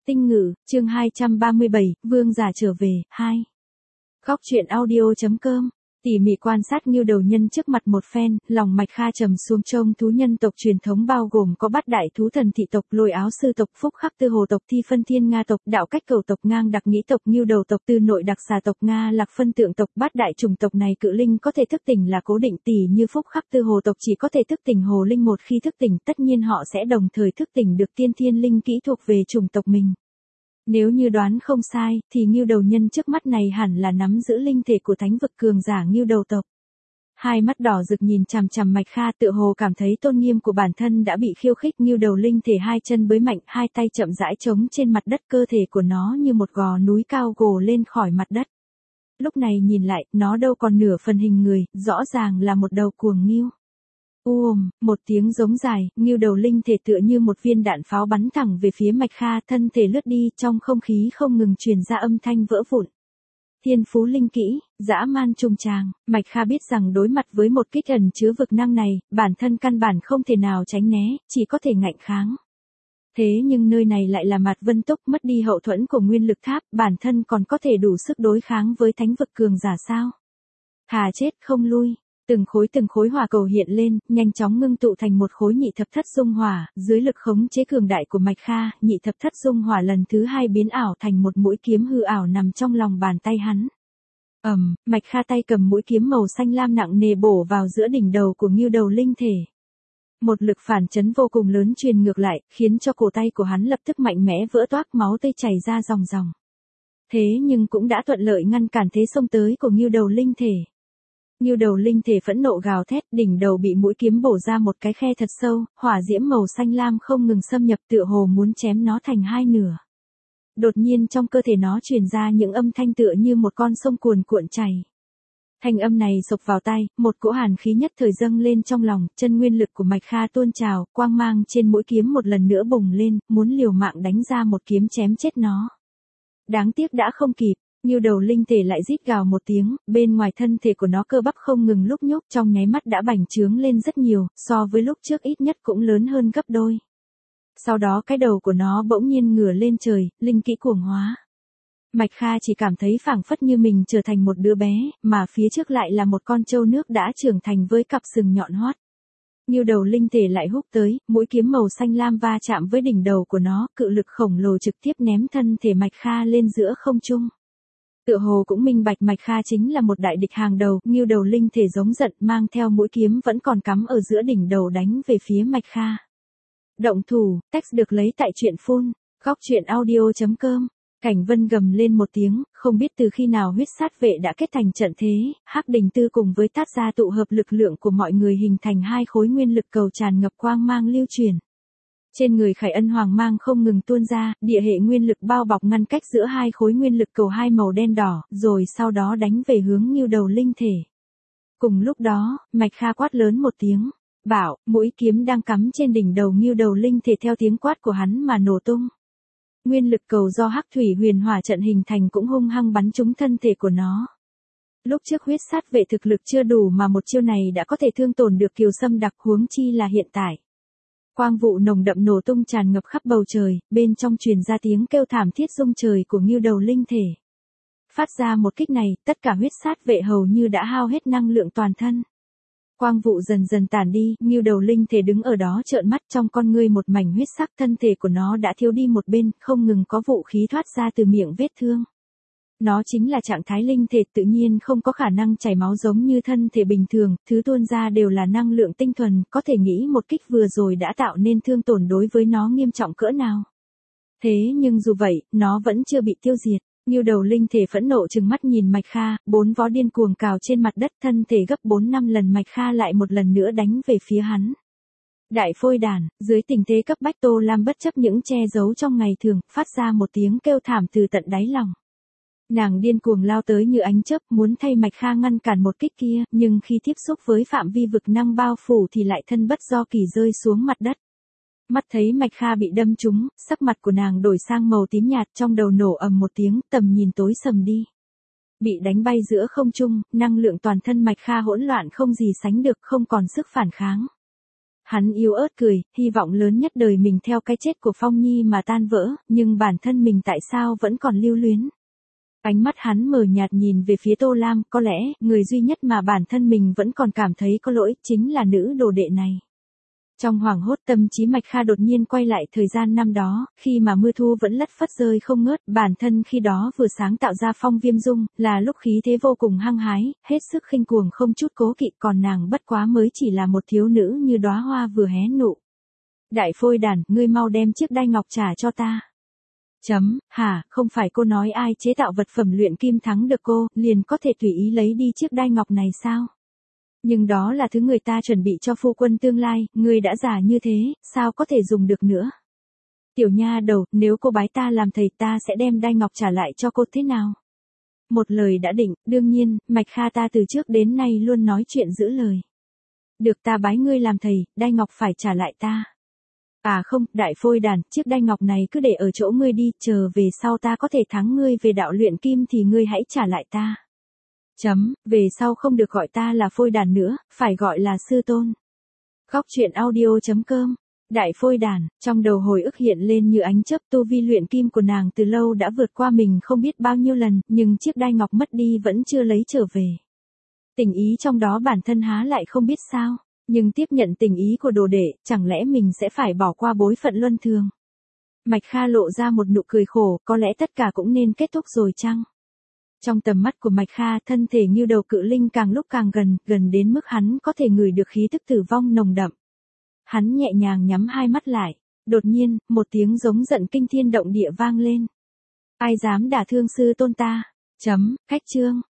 Tinh Ngữ, chương 237, Vương giả trở về, 2. Góc truyện audio.com. Tỉ mỉ quan sát Ngưu Đầu Nhân trước mặt một phen, lòng Mạch Kha trầm xuống. Trông thú nhân tộc truyền thống bao gồm có Bát Đại Thú Thần Thị tộc, Lôi Áo Sư tộc, Phúc Khắc Tư Hồ tộc, Thi Phân Thiên Nga tộc, Đạo Cách Cầu tộc, Ngang Đặc Nghĩ tộc, Ngưu Đầu tộc, Tư Nội Đặc Xà tộc, Nga Lạc Phân Tượng tộc. Bát đại chủng tộc này cự linh có thể thức tỉnh là cố định, tỉ như Phúc Khắc Tư Hồ tộc chỉ có thể thức tỉnh hồ linh. Một khi thức tỉnh, tất nhiên họ sẽ đồng thời thức tỉnh được tiên thiên linh kỹ thuộc về chủng tộc mình. Nếu như đoán không sai, thì Ngưu Đầu Nhân trước mắt này hẳn là nắm giữ linh thể của thánh vực cường giả Ngưu Đầu tộc. Hai mắt đỏ rực nhìn chằm chằm Mạch Kha, tựa hồ cảm thấy tôn nghiêm của bản thân đã bị khiêu khích. Ngưu Đầu linh thể hai chân bới mạnh, hai tay chậm rãi trống trên mặt đất, cơ thể của nó như một gò núi cao gồ lên khỏi mặt đất. Lúc này nhìn lại, nó đâu còn nửa phần hình người, rõ ràng là một đầu cuồng ngưu. Một tiếng giống dài, Ngưu Đầu linh thể tựa như một viên đạn pháo bắn thẳng về phía Mạch Kha, thân thể lướt đi, trong không khí không ngừng truyền ra âm thanh vỡ vụn. Thiên phú linh kỹ, dã man trùng tràng. Mạch Kha biết rằng đối mặt với một kích ẩn chứa vực năng này, bản thân căn bản không thể nào tránh né, chỉ có thể ngạnh kháng. Thế nhưng nơi này lại là Mạt Vân Túc, mất đi hậu thuẫn của nguyên lực tháp, bản thân còn có thể đủ sức đối kháng với thánh vực cường giả sao? Thà chết không lui. Từng khối hỏa cầu hiện lên, nhanh chóng ngưng tụ thành một khối nhị thập thất dung hỏa, dưới lực khống chế cường đại của Mạch Kha, nhị thập thất dung hỏa lần thứ hai biến ảo thành một mũi kiếm hư ảo nằm trong lòng bàn tay hắn. Mạch Kha tay cầm mũi kiếm màu xanh lam nặng nề bổ vào giữa đỉnh đầu của Ngưu Đầu linh thể. Một lực phản chấn vô cùng lớn truyền ngược lại, khiến cho cổ tay của hắn lập tức mạnh mẽ vỡ toác, máu tươi chảy ra ròng ròng. Thế nhưng cũng đã thuận lợi ngăn cản thế xông tới của Ngưu Đầu linh thể. Ngưu Đầu linh thể phẫn nộ gào thét, đỉnh đầu bị mũi kiếm bổ ra một cái khe thật sâu, hỏa diễm màu xanh lam không ngừng xâm nhập, tựa hồ muốn chém nó thành hai nửa. Đột nhiên trong cơ thể nó truyền ra những âm thanh tựa như một con sông cuồn cuộn chảy. Thanh âm này xộc vào tai, một cỗ hàn khí nhất thời dâng lên trong lòng, chân nguyên lực của Mạch Kha tuôn trào, quang mang trên mũi kiếm một lần nữa bùng lên, muốn liều mạng đánh ra một kiếm chém chết nó. Đáng tiếc đã không kịp. Ngưu Đầu linh thể lại rít gào một tiếng, bên ngoài thân thể của nó cơ bắp không ngừng lúc nhúc, trong nháy mắt đã bành trướng lên rất nhiều, so với lúc trước ít nhất cũng lớn hơn gấp đôi. Sau đó cái đầu của nó bỗng nhiên ngửa lên trời, linh kỹ cuồng hóa. Mạch Kha chỉ cảm thấy phảng phất như mình trở thành một đứa bé, mà phía trước lại là một con trâu nước đã trưởng thành với cặp sừng nhọn hoắt. Ngưu Đầu linh thể lại húc tới, mũi kiếm màu xanh lam va chạm với đỉnh đầu của nó, cự lực khổng lồ trực tiếp ném thân thể Mạch Kha lên giữa không trung. Tựa hồ cũng minh bạch Mạch Kha chính là một đại địch hàng đầu, Ngưu Đầu linh thể giống giận, mang theo mũi kiếm vẫn còn cắm ở giữa đỉnh đầu đánh về phía Mạch Kha. Động thủ, text được lấy tại truyện phun, góc truyện audio.com. Cảnh Vân gầm lên một tiếng, không biết từ khi nào huyết sát vệ đã kết thành trận thế, Hắc Đình Tư cùng với Tát gia tụ hợp lực lượng của mọi người hình thành hai khối nguyên lực cầu tràn ngập quang mang lưu truyền. Trên người Khải Ân hoàng mang không ngừng tuôn ra, địa hệ nguyên lực bao bọc ngăn cách giữa hai khối nguyên lực cầu hai màu đen đỏ, rồi sau đó đánh về hướng Ngưu Đầu linh thể. Cùng lúc đó, Mạch Kha quát lớn một tiếng, bảo, mũi kiếm đang cắm trên đỉnh đầu Ngưu Đầu linh thể theo tiếng quát của hắn mà nổ tung. Nguyên lực cầu do Hắc Thủy Huyền Hỏa trận hình thành cũng hung hăng bắn trúng thân thể của nó. Lúc trước huyết sát vệ thực lực chưa đủ mà một chiêu này đã có thể thương tổn được Kiều Sâm Đặc, huống chi là hiện tại. Quang vụ nồng đậm nổ tung tràn ngập khắp bầu trời, bên trong truyền ra tiếng kêu thảm thiết rung trời của Ngưu Đầu linh thể. Phát ra một kích này, tất cả huyết sát vệ hầu như đã hao hết năng lượng toàn thân. Quang vụ dần dần tản đi, Ngưu Đầu linh thể đứng ở đó trợn mắt, trong con ngươi một mảnh huyết sắc, thân thể của nó đã thiếu đi một bên, không ngừng có vũ khí thoát ra từ miệng vết thương. Nó chính là trạng thái linh thể, tự nhiên không có khả năng chảy máu giống như thân thể bình thường, thứ tuôn ra đều là năng lượng tinh thuần, có thể nghĩ một kích vừa rồi đã tạo nên thương tổn đối với nó nghiêm trọng cỡ nào. Thế nhưng dù vậy, nó vẫn chưa bị tiêu diệt. Ngưu Đầu linh thể phẫn nộ trừng mắt nhìn Mạch Kha, bốn vó điên cuồng cào trên mặt đất, thân thể gấp 4-5 lần. Mạch Kha lại một lần nữa đánh về phía hắn. Đại phôi đàn, dưới tình thế cấp bách Tô Lam bất chấp những che giấu trong ngày thường, phát ra một tiếng kêu thảm từ tận đáy lòng. Nàng điên cuồng lao tới như ánh chớp, muốn thay Mạch Kha ngăn cản một kích kia, nhưng khi tiếp xúc với phạm vi vực năng bao phủ thì lại thân bất do kỳ rơi xuống mặt đất. Mắt thấy Mạch Kha bị đâm trúng, sắc mặt của nàng đổi sang màu tím nhạt, trong đầu nổ ầm một tiếng, tầm nhìn tối sầm đi. Bị đánh bay giữa không trung, năng lượng toàn thân Mạch Kha hỗn loạn không gì sánh được, không còn sức phản kháng. Hắn yếu ớt cười, hy vọng lớn nhất đời mình theo cái chết của Phong Nhi mà tan vỡ, nhưng bản thân mình tại sao vẫn còn lưu luyến. Ánh mắt hắn mờ nhạt nhìn về phía Tô Lam, có lẽ, người duy nhất mà bản thân mình vẫn còn cảm thấy có lỗi, chính là nữ đồ đệ này. Trong hoảng hốt tâm trí Mạch Kha đột nhiên quay lại thời gian năm đó, khi mà mưa thu vẫn lất phất rơi không ngớt, bản thân khi đó vừa sáng tạo ra Phong Viêm Dung, là lúc khí thế vô cùng hăng hái, hết sức khinh cuồng không chút cố kỵ, còn nàng bất quá mới chỉ là một thiếu nữ như đóa hoa vừa hé nụ. Đại phôi đàn, ngươi mau đem chiếc đai ngọc trả cho ta. Hả, không phải cô nói ai chế tạo vật phẩm luyện kim thắng được cô, liền có thể tùy ý lấy đi chiếc đai ngọc này sao? Nhưng đó là thứ người ta chuẩn bị cho phu quân tương lai, ngươi đã già như thế, sao có thể dùng được nữa? Tiểu nha đầu, nếu cô bái ta làm thầy ta sẽ đem đai ngọc trả lại cho cô thế nào? Một lời đã định, đương nhiên, Mạch Kha ta từ trước đến nay luôn nói chuyện giữ lời. Được ta bái ngươi làm thầy, đai ngọc phải trả lại ta. À không, đại phôi đàn, chiếc đai ngọc này cứ để ở chỗ ngươi đi, chờ về sau ta có thể thắng ngươi về đạo luyện kim thì ngươi hãy trả lại ta. Về sau không được gọi ta là phôi đàn nữa, phải gọi là sư tôn. Góc truyện audio.com. Đại phôi đàn, trong đầu hồi ức hiện lên như ánh chớp, tu vi luyện kim của nàng từ lâu đã vượt qua mình không biết bao nhiêu lần, nhưng chiếc đai ngọc mất đi vẫn chưa lấy trở về. Tình ý trong đó bản thân há lại không biết sao, nhưng tiếp nhận tình ý của đồ đệ, chẳng lẽ mình sẽ phải bỏ qua bối phận luân thường. Mạch Kha lộ ra một nụ cười khổ, có lẽ tất cả cũng nên kết thúc rồi chăng? Trong tầm mắt của Mạch Kha, thân thể Ngưu Đầu Cự Linh càng lúc càng gần đến mức hắn có thể ngửi được khí tức tử vong nồng đậm. Hắn nhẹ nhàng nhắm hai mắt lại, đột nhiên, một tiếng giống giận kinh thiên động địa vang lên. Ai dám đả thương sư tôn ta? Khách chương.